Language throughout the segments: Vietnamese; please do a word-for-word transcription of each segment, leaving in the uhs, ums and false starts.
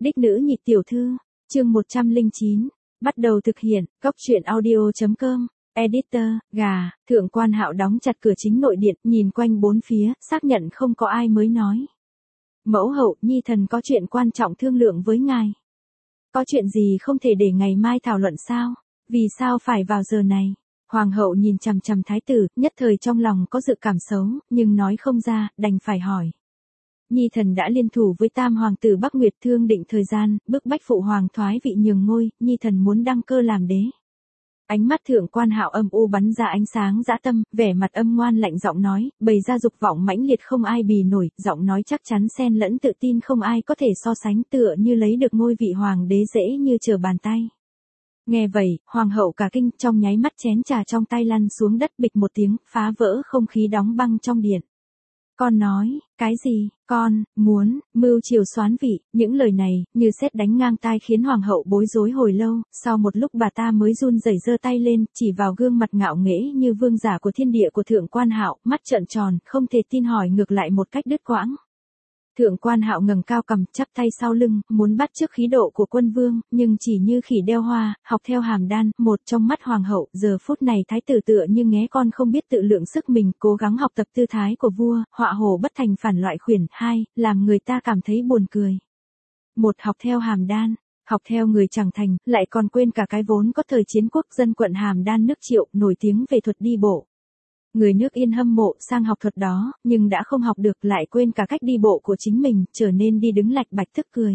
Đích nữ nhị tiểu thư, chương một trăm lẻ chín, bắt đầu thực hiện, góc truyện audio.com, editor, gà, Thượng Quan Hạo đóng chặt cửa chính nội điện, nhìn quanh bốn phía, xác nhận không có ai mới nói. Mẫu hậu, nhi thần có chuyện quan trọng thương lượng với ngài. Có chuyện gì không thể để ngày mai thảo luận sao? Vì sao phải vào giờ này? Hoàng hậu nhìn chằm chằm thái tử, nhất thời trong lòng có dự cảm xấu, nhưng nói không ra, đành phải hỏi. Nhi thần đã liên thủ với tam hoàng tử Bắc Nguyệt thương định thời gian, bức bách phụ hoàng thoái vị nhường ngôi, nhi thần muốn đăng cơ làm đế. Ánh mắt Thượng Quan Hạo âm u bắn ra ánh sáng dã tâm, vẻ mặt âm ngoan lạnh giọng nói, bày ra dục vọng mãnh liệt không ai bì nổi, giọng nói chắc chắn xen lẫn tự tin không ai có thể so sánh, tựa như lấy được ngôi vị hoàng đế dễ như trở bàn tay. Nghe vậy, hoàng hậu cả kinh, trong nháy mắt chén trà trong tay lăn xuống đất bịch một tiếng, phá vỡ không khí đóng băng trong điện. Con nói, cái gì, con, muốn, mưu triều soán vị, những lời này, như sét đánh ngang tai khiến hoàng hậu bối rối hồi lâu, sau một lúc bà ta mới run rẩy giơ tay lên, chỉ vào gương mặt ngạo nghễ như vương giả của thiên địa của Thượng Quan Hạo, mắt trợn tròn, không thể tin hỏi ngược lại một cách đứt quãng. Thượng Quan Hạo ngẩng cao cằm, chắp tay sau lưng, muốn bắt chước khí độ của quân vương, nhưng chỉ như khỉ đeo hoa, học theo hàm đan, một trong mắt hoàng hậu, giờ phút này thái tử tựa như nghé con không biết tự lượng sức mình, cố gắng học tập tư thái của vua, họa hồ bất thành phản loại khuyển, hai, làm người ta cảm thấy buồn cười. Một, học theo hàm đan, học theo người chẳng thành, lại còn quên cả cái vốn có thời chiến quốc dân quận Hàm Đan nước Triệu, nổi tiếng về thuật đi bộ. Người nước Yên hâm mộ sang học thuật đó, nhưng đã không học được lại quên cả cách đi bộ của chính mình, trở nên đi đứng lạch bạch tức cười.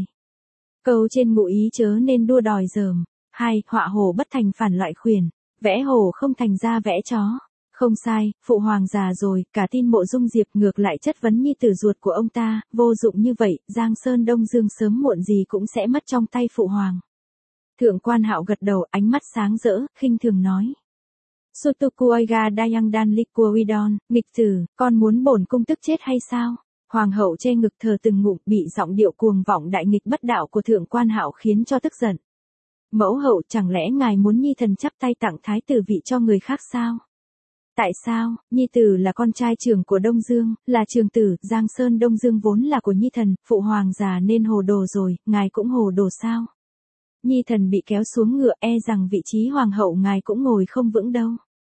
Câu trên ngụ ý chớ nên đua đòi dởm. Hai, họa hồ bất thành phản loại khuyển, vẽ hồ không thành ra vẽ chó. Không sai, phụ hoàng già rồi, cả tin Mộ Dung Diệp ngược lại chất vấn nhi tử ruột của ông ta, vô dụng như vậy, Giang Sơn Đông Dương sớm muộn gì cũng sẽ mất trong tay phụ hoàng. Thượng Quan Hạo gật đầu, ánh mắt sáng rỡ, khinh thường nói. Sutukuoiga Dayang Dan Likuidon, nghịch tử, con muốn bổn cung tức chết hay sao? Hoàng hậu che ngực thở từng ngụm, bị giọng điệu cuồng vọng đại nghịch bất đạo của Thượng Quan Hạo khiến cho tức giận. Mẫu hậu, chẳng lẽ ngài muốn nhi thần chắp tay tặng thái tử vị cho người khác sao? Tại sao? Nhi tử là con trai trưởng của Đông Dương, là trường tử, Giang Sơn Đông Dương vốn là của nhi thần, phụ hoàng già nên hồ đồ rồi, ngài cũng hồ đồ sao? Nhi thần bị kéo xuống ngựa, e rằng vị trí hoàng hậu ngài cũng ngồi không vững đâu.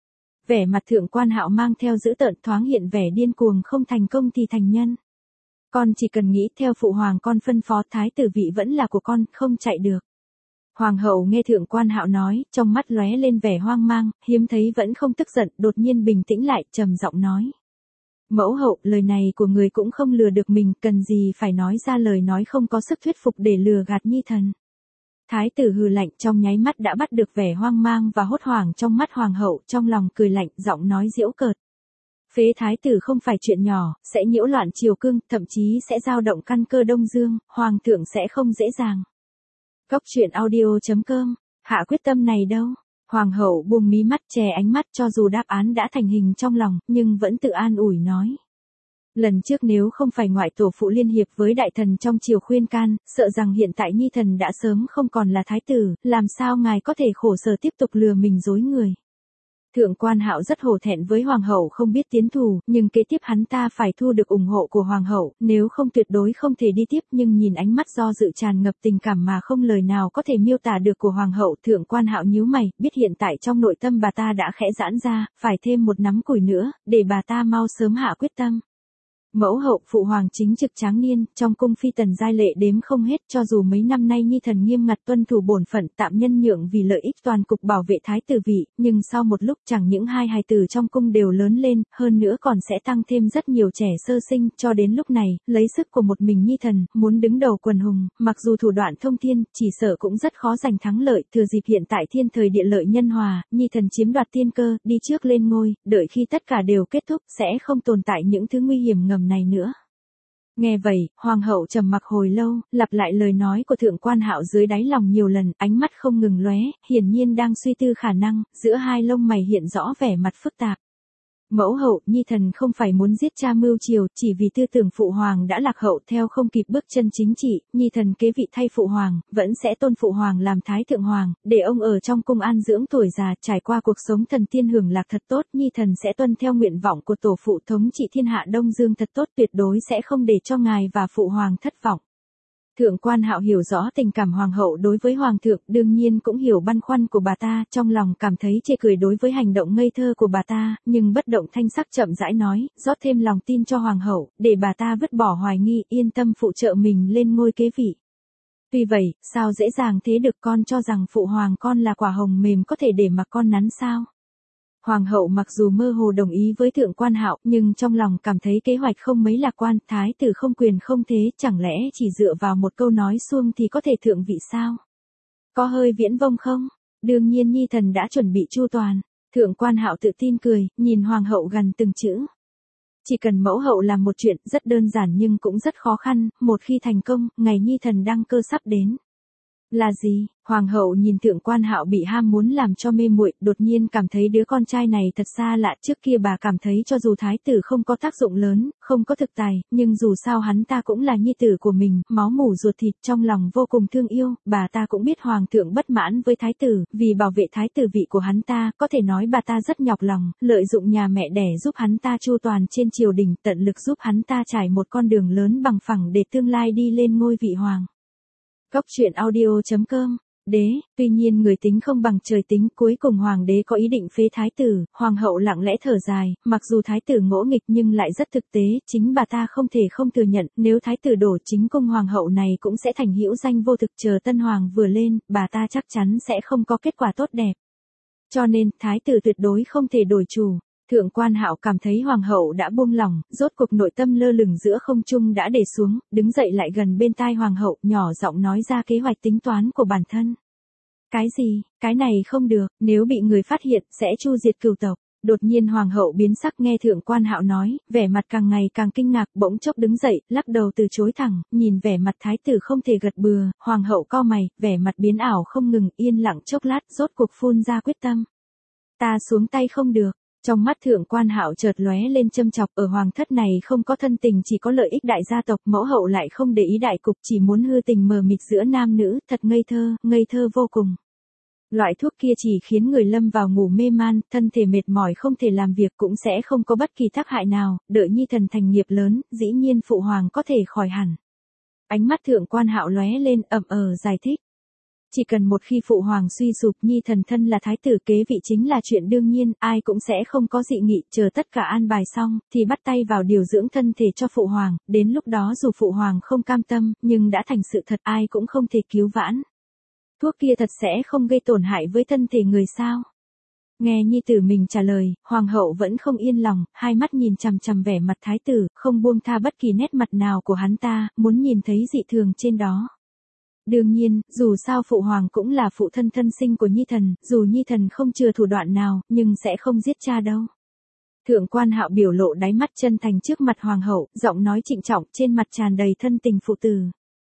Vẻ mặt Thượng Quan Hạo mang theo dữ tợn, thoáng hiện vẻ điên cuồng, không thành công thì thành nhân. Con chỉ cần nghĩ theo phụ hoàng con phân phó, thái tử vị vẫn là của con, không chạy được. Hoàng hậu nghe Thượng Quan Hạo nói, trong mắt lóe lên vẻ hoang mang, hiếm thấy vẫn không tức giận, đột nhiên bình tĩnh lại, trầm giọng nói. Mẫu hậu, lời này của người cũng không lừa được mình, cần gì phải nói ra lời nói không có sức thuyết phục để lừa gạt nhi thần. Thái tử hừ lạnh, trong nháy mắt đã bắt được vẻ hoang mang và hốt hoảng trong mắt hoàng hậu, trong lòng cười lạnh, giọng nói giễu cợt. Phế thái tử không phải chuyện nhỏ, sẽ nhiễu loạn triều cương, thậm chí sẽ dao động căn cơ Đông Dương, hoàng thượng sẽ không dễ dàng. Góc truyện audio.com, hạ quyết tâm này đâu? Hoàng hậu buông mí mắt, che ánh mắt, cho dù đáp án đã thành hình trong lòng, nhưng vẫn tự an ủi nói. Lần trước nếu không phải ngoại tổ phụ liên hiệp với đại thần trong triều khuyên can, sợ rằng hiện tại nhi thần đã sớm không còn là thái tử, làm sao ngài có thể khổ sở tiếp tục lừa mình dối người. Thượng Quan Hạo rất hổ thẹn với hoàng hậu không biết tiến thù, nhưng kế tiếp hắn ta phải thu được ủng hộ của hoàng hậu, nếu không tuyệt đối không thể đi tiếp, nhưng nhìn ánh mắt do dự tràn ngập tình cảm mà không lời nào có thể miêu tả được của hoàng hậu, Thượng Quan Hạo nhíu mày, biết hiện tại trong nội tâm bà ta đã khẽ giãn ra, phải thêm một nắm củi nữa, để bà ta mau sớm hạ quyết tâm. Mẫu hậu, phụ hoàng chính trực tráng niên, trong cung phi tần giai lệ đếm không hết, cho dù mấy năm nay nhi thần nghiêm ngặt tuân thủ bổn phận, tạm nhân nhượng vì lợi ích toàn cục bảo vệ thái tử vị, nhưng sau một lúc chẳng những hai hài tử trong cung đều lớn lên, hơn nữa còn sẽ tăng thêm rất nhiều trẻ sơ sinh, cho đến lúc này, lấy sức của một mình nhi thần, muốn đứng đầu quần hùng, mặc dù thủ đoạn thông thiên, chỉ sợ cũng rất khó giành thắng lợi, thừa dịp hiện tại thiên thời địa lợi nhân hòa, nhi thần chiếm đoạt tiên cơ, đi trước lên ngôi, đợi khi tất cả đều kết thúc, sẽ không tồn tại những thứ nguy hiểm ngầm này nữa. Nghe vậy, hoàng hậu trầm mặc hồi lâu, lặp lại lời nói của Thượng Quan Hạo dưới đáy lòng nhiều lần, ánh mắt không ngừng lóe, hiển nhiên đang suy tư khả năng, giữa hai lông mày hiện rõ vẻ mặt phức tạp. Mẫu hậu, nhi thần không phải muốn giết cha mưu triều, chỉ vì tư tưởng phụ hoàng đã lạc hậu theo không kịp bước chân chính trị, nhi thần kế vị thay phụ hoàng, vẫn sẽ tôn phụ hoàng làm thái thượng hoàng, để ông ở trong cung an dưỡng tuổi già, trải qua cuộc sống thần tiên hưởng lạc thật tốt, nhi thần sẽ tuân theo nguyện vọng của tổ phụ thống trị thiên hạ Đông Dương thật tốt, tuyệt đối sẽ không để cho ngài và phụ hoàng thất vọng. Thượng quan Hạo hiểu rõ tình cảm hoàng hậu đối với hoàng thượng, đương nhiên cũng hiểu băn khoăn của bà ta, trong lòng cảm thấy chê cười đối với hành động ngây thơ của bà ta, nhưng bất động thanh sắc chậm rãi nói, rót thêm lòng tin cho hoàng hậu, để bà ta vứt bỏ hoài nghi, yên tâm phụ trợ mình lên ngôi kế vị. Tuy vậy, sao dễ dàng thế được, con cho rằng phụ hoàng con là quả hồng mềm có thể để mà con nắn sao? Hoàng hậu mặc dù mơ hồ đồng ý với thượng quan Hạo, nhưng trong lòng cảm thấy kế hoạch không mấy lạc quan, thái tử không quyền không thế, chẳng lẽ chỉ dựa vào một câu nói suông thì có thể thượng vị sao? Có hơi viễn vông không? Đương nhiên nhi thần đã chuẩn bị chu toàn. Thượng quan Hạo tự tin cười, nhìn hoàng hậu gần từng chữ. Chỉ cần mẫu hậu làm một chuyện rất đơn giản nhưng cũng rất khó khăn, một khi thành công, ngày nhi thần đăng cơ sắp đến. Là gì? Hoàng hậu nhìn thượng quan Hạo bị ham muốn làm cho mê muội, đột nhiên cảm thấy đứa con trai này thật xa lạ, trước kia bà cảm thấy cho dù thái tử không có tác dụng lớn, không có thực tài, nhưng dù sao hắn ta cũng là nhi tử của mình, máu mủ ruột thịt, trong lòng vô cùng thương yêu, bà ta cũng biết hoàng thượng bất mãn với thái tử, vì bảo vệ thái tử vị của hắn ta, có thể nói bà ta rất nhọc lòng, lợi dụng nhà mẹ đẻ giúp hắn ta chu toàn trên triều đình, tận lực giúp hắn ta trải một con đường lớn bằng phẳng để tương lai đi lên ngôi vị hoàng. Góc truyện audio chấm com. Đế, tuy nhiên người tính không bằng trời tính, cuối cùng hoàng đế có ý định phế thái tử, hoàng hậu lặng lẽ thở dài, mặc dù thái tử ngỗ nghịch nhưng lại rất thực tế, chính bà ta không thể không thừa nhận, nếu thái tử đổ chính cung hoàng hậu này cũng sẽ thành hữu danh vô thực, chờ tân hoàng vừa lên, bà ta chắc chắn sẽ không có kết quả tốt đẹp. Cho nên, thái tử tuyệt đối không thể đổi chủ. Thượng quan Hạo cảm thấy hoàng hậu đã buông lỏng, rốt cuộc nội tâm lơ lửng giữa không trung đã để xuống, đứng dậy lại gần bên tai hoàng hậu, nhỏ giọng nói ra kế hoạch tính toán của bản thân. Cái gì? Cái này không được, nếu bị người phát hiện, sẽ chu diệt cửu tộc. Đột nhiên hoàng hậu biến sắc nghe thượng quan Hạo nói, vẻ mặt càng ngày càng kinh ngạc, bỗng chốc đứng dậy, lắc đầu từ chối thẳng, nhìn vẻ mặt thái tử không thể gật bừa, hoàng hậu cau mày, vẻ mặt biến ảo không ngừng, yên lặng chốc lát, rốt cuộc phun ra quyết tâm. Ta xuống tay không được. Trong mắt thượng quan Hạo chợt lóe lên châm chọc, ở hoàng thất này không có thân tình, chỉ có lợi ích đại gia tộc, mẫu hậu lại không để ý đại cục, chỉ muốn hư tình mờ mịt giữa nam nữ, thật ngây thơ, ngây thơ vô cùng. Loại thuốc kia chỉ khiến người lâm vào ngủ mê man, thân thể mệt mỏi không thể làm việc, cũng sẽ không có bất kỳ tác hại nào, đợi nhi thần thành nghiệp lớn, dĩ nhiên phụ hoàng có thể khỏi hẳn. Ánh mắt thượng quan Hạo lóe lên, ậm ờ giải thích. Chỉ cần một khi phụ hoàng suy sụp, nhi thần thân là thái tử kế vị chính là chuyện đương nhiên, ai cũng sẽ không có dị nghị, chờ tất cả an bài xong, thì bắt tay vào điều dưỡng thân thể cho phụ hoàng, đến lúc đó dù phụ hoàng không cam tâm, nhưng đã thành sự thật, ai cũng không thể cứu vãn. Thuốc kia thật sẽ không gây tổn hại với thân thể người sao? Nghe nhi tử mình trả lời, hoàng hậu vẫn không yên lòng, hai mắt nhìn chằm chằm vẻ mặt thái tử, không buông tha bất kỳ nét mặt nào của hắn ta, muốn nhìn thấy dị thường trên đó. Đương nhiên, dù sao phụ hoàng cũng là phụ thân thân sinh của nhi thần, dù nhi thần không chừa thủ đoạn nào, nhưng sẽ không giết cha đâu. Thượng quan Hạo biểu lộ đáy mắt chân thành trước mặt hoàng hậu, giọng nói trịnh trọng, trên mặt tràn đầy thân tình phụ tử.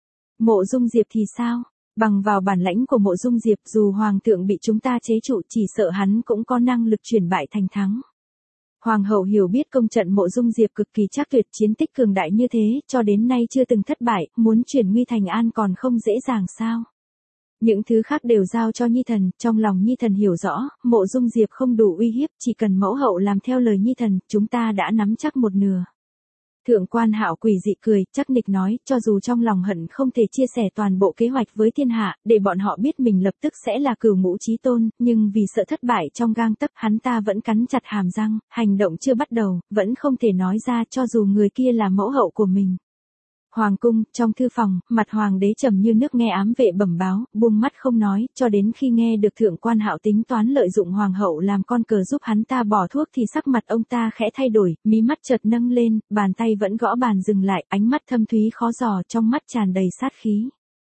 Mộ Dung Diệp thì sao? Bằng vào bản lãnh của Mộ Dung Diệp, dù hoàng thượng bị chúng ta chế trụ, chỉ sợ hắn cũng có năng lực chuyển bại thành thắng. Hoàng hậu hiểu biết công trận Mộ Dung Diệp cực kỳ chắc tuyệt, chiến tích cường đại như thế, cho đến nay chưa từng thất bại, muốn chuyển nguy thành an còn không dễ dàng sao? Những thứ khác đều giao cho nhi thần, trong lòng nhi thần hiểu rõ, Mộ Dung Diệp không đủ uy hiếp, chỉ cần mẫu hậu làm theo lời nhi thần, chúng ta đã nắm chắc một nửa. Thượng quan Hạo quỷ dị cười, chắc nịch nói, cho dù trong lòng hận không thể chia sẻ toàn bộ kế hoạch với thiên hạ, để bọn họ biết mình lập tức sẽ là cửu ngũ chí tôn, nhưng vì sợ thất bại trong gang tấc, hắn ta vẫn cắn chặt hàm răng, hành động chưa bắt đầu, vẫn không thể nói ra cho dù người kia là mẫu hậu của mình. Hoàng cung, trong thư phòng, mặt hoàng đế trầm như nước nghe ám vệ bẩm báo, buông mắt không nói, cho đến khi nghe được thượng quan Hạo tính toán lợi dụng hoàng hậu làm con cờ giúp hắn ta bỏ thuốc thì sắc mặt ông ta khẽ thay đổi, mí mắt chợt nâng lên, bàn tay vẫn gõ bàn dừng lại, ánh mắt thâm thúy khó dò, trong mắt tràn đầy sát khí.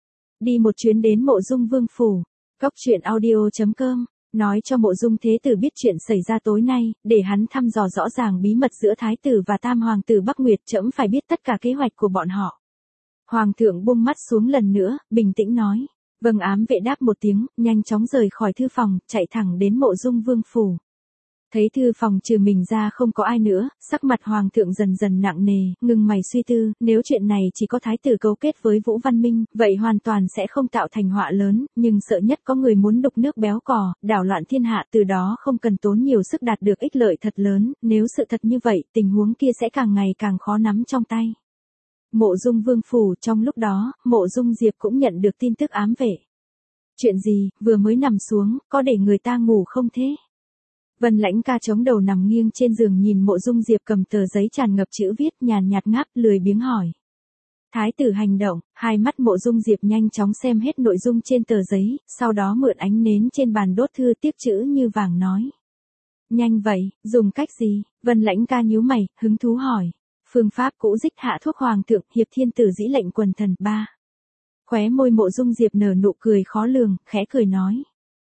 Đi một chuyến đến Mộ Dung vương phủ. Góc truyện audio chấm com. Nói cho Mộ Dung thế tử biết chuyện xảy ra tối nay, để hắn thăm dò rõ ràng bí mật giữa thái tử và tam hoàng tử Bắc Nguyệt, trẫm phải biết tất cả kế hoạch của bọn họ. Hoàng thượng buông mắt xuống lần nữa, bình tĩnh nói. Vâng, ám vệ đáp một tiếng, nhanh chóng rời khỏi thư phòng, chạy thẳng đến Mộ Dung vương phủ. Thấy thư phòng trừ mình ra không có ai nữa, sắc mặt hoàng thượng dần dần nặng nề, ngưng mày suy tư, nếu chuyện này chỉ có thái tử cấu kết với Vũ Văn Minh, vậy hoàn toàn sẽ không tạo thành họa lớn, nhưng sợ nhất có người muốn đục nước béo cò, đảo loạn thiên hạ, từ đó không cần tốn nhiều sức đạt được ích lợi thật lớn, nếu sự thật như vậy, tình huống kia sẽ càng ngày càng khó nắm trong tay. Mộ Dung Vương phủ. Trong lúc đó, Mộ Dung Diệp cũng nhận được tin tức ám vệ. Chuyện gì, vừa mới nằm xuống, có để người ta ngủ không thế? Vân Lãnh Ca chống đầu nằm nghiêng trên giường nhìn Mộ Dung Diệp cầm tờ giấy tràn ngập chữ viết, nhàn nhạt ngáp, lười biếng hỏi. Thái tử hành động. Hai mắt Mộ Dung Diệp nhanh chóng xem hết nội dung trên tờ giấy, sau đó mượn ánh nến trên bàn đốt thư tiếc chữ như vàng nói. Nhanh vậy, dùng cách gì? Vân Lãnh Ca nhíu mày, hứng thú hỏi. Phương pháp cũ dích hạ thuốc hoàng thượng, hiệp thiên tử dĩ lệnh quần thần. Ba. Khóe môi Mộ Dung Diệp nở nụ cười khó lường, khẽ cười nói.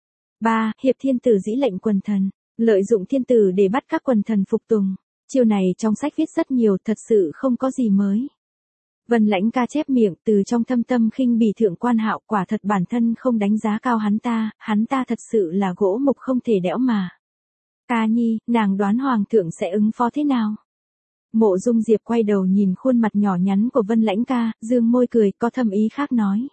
Ba. Hiệp thiên tử dĩ lệnh quần thần. Lợi dụng thiên tử để bắt các quần thần phục tùng. Chiêu này trong sách viết rất nhiều, thật sự không có gì mới. Vân Lãnh Ca chép miệng, từ trong thâm tâm khinh bỉ Thượng Quan Hạo, quả thật bản thân không đánh giá cao hắn ta, hắn ta thật sự là gỗ mục không thể đẽo mà. Ca nhi, nàng đoán hoàng thượng sẽ ứng phó thế nào? Mộ Dung Diệp quay đầu nhìn khuôn mặt nhỏ nhắn của Vân Lãnh Ca, dương môi cười, có thâm ý khác nói.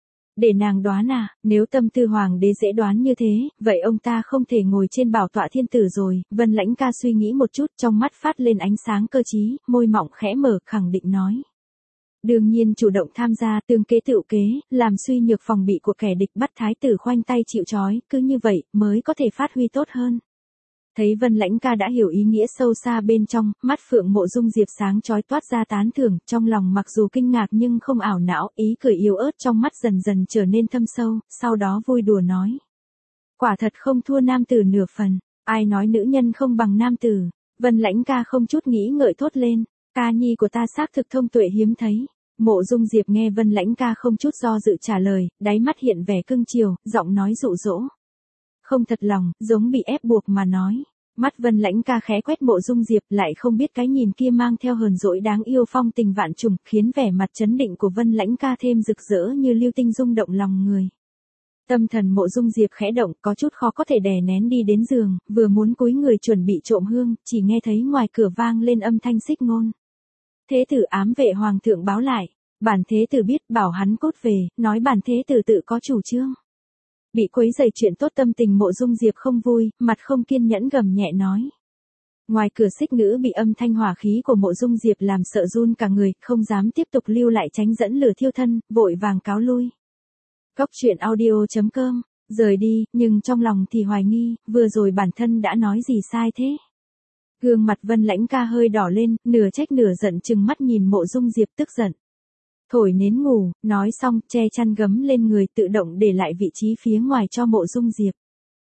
Để nàng đoán à, nếu tâm tư hoàng đế dễ đoán như thế, vậy ông ta không thể ngồi trên bảo tọa thiên tử rồi. Vân Lãnh Ca suy nghĩ một chút, trong mắt phát lên ánh sáng cơ trí, môi mỏng khẽ mở, khẳng định nói. Đương nhiên chủ động tham gia, tương kế tựu kế, làm suy nhược phòng bị của kẻ địch, bắt thái tử khoanh tay chịu trói, cứ như vậy mới có thể phát huy tốt hơn. Thấy Vân Lãnh Ca đã hiểu ý nghĩa sâu xa bên trong, mắt phượng Mộ Dung Diệp sáng chói toát ra tán thưởng, trong lòng mặc dù kinh ngạc nhưng không ảo não, ý cười yếu ớt trong mắt dần dần trở nên thâm sâu, sau đó vui đùa nói. Quả thật không thua nam tử nửa phần, ai nói nữ nhân không bằng nam tử? Vân Lãnh Ca không chút nghĩ ngợi thốt lên, ca nhi của ta xác thực thông tuệ hiếm thấy. Mộ Dung Diệp nghe Vân Lãnh Ca không chút do dự trả lời, đáy mắt hiện vẻ cưng chiều, giọng nói dụ dỗ. Không thật lòng, giống bị ép buộc mà nói. Mắt Vân Lãnh Ca khẽ quét Mộ Dung Diệp, lại không biết cái nhìn kia mang theo hờn dỗi đáng yêu phong tình vạn trùng, khiến vẻ mặt chấn định của Vân Lãnh Ca thêm rực rỡ như lưu tinh rung động lòng người. Tâm thần Mộ Dung Diệp khẽ động, có chút khó có thể đè nén đi đến giường, vừa muốn cúi người chuẩn bị trộm hương, chỉ nghe thấy ngoài cửa vang lên âm thanh xích ngôn. Thế tử ám vệ hoàng thượng báo lại, bản thế tử biết, bảo hắn cốt về, nói bản thế tử tự có chủ trương. Bị quấy rầy chuyện tốt tâm tình Mộ Dung Diệp không vui, mặt không kiên nhẫn gầm nhẹ nói. Ngoài cửa xích ngữ bị âm thanh hỏa khí của Mộ Dung Diệp làm sợ run cả người, không dám tiếp tục lưu lại tránh dẫn lửa thiêu thân, vội vàng cáo lui. Cốc truyện audio chấm com, rời đi, nhưng trong lòng thì hoài nghi, vừa rồi bản thân đã nói gì sai thế? Gương mặt Vân Lãnh Ca hơi đỏ lên, nửa trách nửa giận chừng mắt nhìn Mộ Dung Diệp tức giận. Thổi nến ngủ, nói xong, che chăn gấm lên người tự động để lại vị trí phía ngoài cho Mộ Dung Diệp.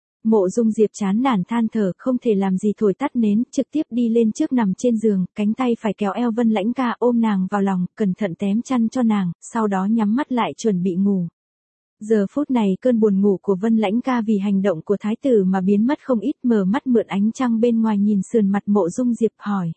Mộ Dung Diệp chán nản than thở, không thể làm gì thổi tắt nến, trực tiếp đi lên trước nằm trên giường, cánh tay phải kéo eo Vân Lãnh Ca ôm nàng vào lòng, cẩn thận tém chăn cho nàng, sau đó nhắm mắt lại chuẩn bị ngủ. Giờ phút này cơn buồn ngủ của Vân Lãnh Ca vì hành động của thái tử mà biến mất không ít, mở mắt mượn ánh trăng bên ngoài nhìn sườn mặt Mộ Dung Diệp hỏi.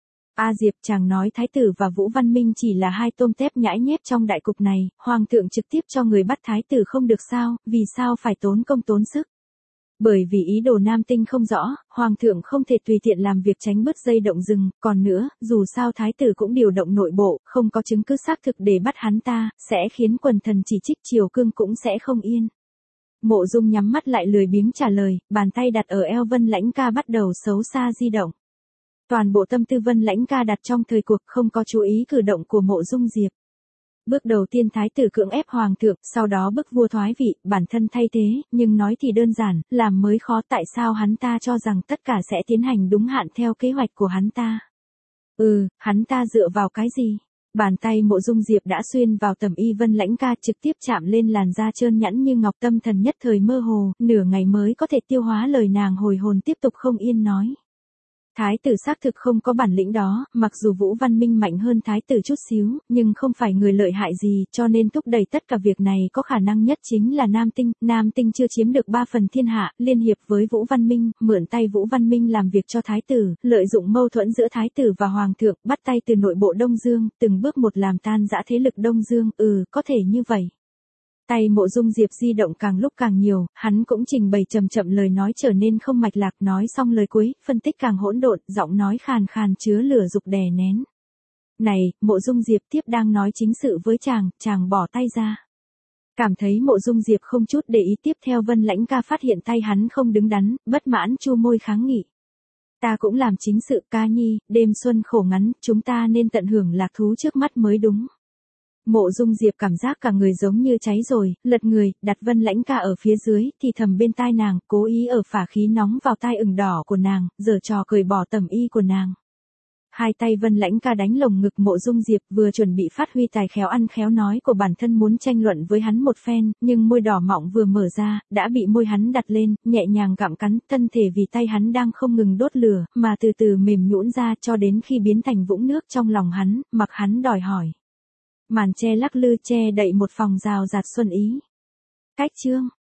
A Diệp, chàng nói thái tử và Vũ Văn Minh chỉ là hai tôm tép nhãi nhép trong đại cục này, hoàng thượng trực tiếp cho người bắt thái tử không được sao, vì sao phải tốn công tốn sức? Bởi vì ý đồ Nam Tinh không rõ, hoàng thượng không thể tùy tiện làm việc tránh bứt dây động rừng, còn nữa, dù sao thái tử cũng điều động nội bộ, không có chứng cứ xác thực để bắt hắn ta, sẽ khiến quần thần chỉ trích, triều cương cũng sẽ không yên. Mộ Dung nhắm mắt lại lười biếng trả lời, bàn tay đặt ở eo Vân Lãnh Ca bắt đầu xấu xa di động. Toàn bộ tâm tư Vân Lãnh Ca đặt trong thời cuộc, không có chú ý cử động của Mộ Dung Diệp. Bước đầu tiên thái tử cưỡng ép hoàng thượng, sau đó bức vua thoái vị, bản thân thay thế, nhưng nói thì đơn giản, làm mới khó, tại sao hắn ta cho rằng tất cả sẽ tiến hành đúng hạn theo kế hoạch của hắn ta? Ừ, hắn ta dựa vào cái gì? Bàn tay Mộ Dung Diệp đã xuyên vào tầm y Vân Lãnh Ca, trực tiếp chạm lên làn da trơn nhẵn như ngọc, tâm thần nhất thời mơ hồ, nửa ngày mới có thể tiêu hóa lời nàng hồi hồn tiếp tục không yên nói. Thái tử xác thực không có bản lĩnh đó, mặc dù Vũ Văn Minh mạnh hơn thái tử chút xíu, nhưng không phải người lợi hại gì, cho nên thúc đẩy tất cả việc này có khả năng nhất chính là Nam Tinh. Nam Tinh chưa chiếm được ba phần thiên hạ, liên hiệp với Vũ Văn Minh, mượn tay Vũ Văn Minh làm việc cho thái tử, lợi dụng mâu thuẫn giữa thái tử và hoàng thượng, bắt tay từ nội bộ Đông Dương, từng bước một làm tan rã thế lực Đông Dương, ừ, có thể như vậy. Tay Mộ Dung Diệp di động càng lúc càng nhiều, hắn cũng trình bày chậm chậm, lời nói trở nên không mạch lạc, nói xong lời cuối, phân tích càng hỗn độn, giọng nói khàn khàn chứa lửa dục đè nén. Này, Mộ Dung Diệp tiếp đang nói chính sự với chàng, chàng bỏ tay ra. Cảm thấy Mộ Dung Diệp không chút để ý tiếp theo Vân Lãnh Ca phát hiện tay hắn không đứng đắn, bất mãn chu môi kháng nghị. Ta cũng làm chính sự ca nhi, đêm xuân khổ ngắn, chúng ta nên tận hưởng lạc thú trước mắt mới đúng. Mộ Dung Diệp cảm giác cả người giống như cháy rồi, lật người, đặt Vân Lãnh Ca ở phía dưới, thì thầm bên tai nàng, cố ý ở phả khí nóng vào tai ửng đỏ của nàng, giở trò cởi bỏ tẩm y của nàng. Hai tay Vân Lãnh Ca đánh lồng ngực Mộ Dung Diệp, vừa chuẩn bị phát huy tài khéo ăn khéo nói của bản thân muốn tranh luận với hắn một phen, nhưng môi đỏ mọng vừa mở ra, đã bị môi hắn đặt lên, nhẹ nhàng gặm cắn, thân thể vì tay hắn đang không ngừng đốt lửa, mà từ từ mềm nhũn ra cho đến khi biến thành vũng nước trong lòng hắn, mặc hắn đòi hỏi. Màn che lắc lư che đậy một phòng rào rạt xuân ý. Cách chương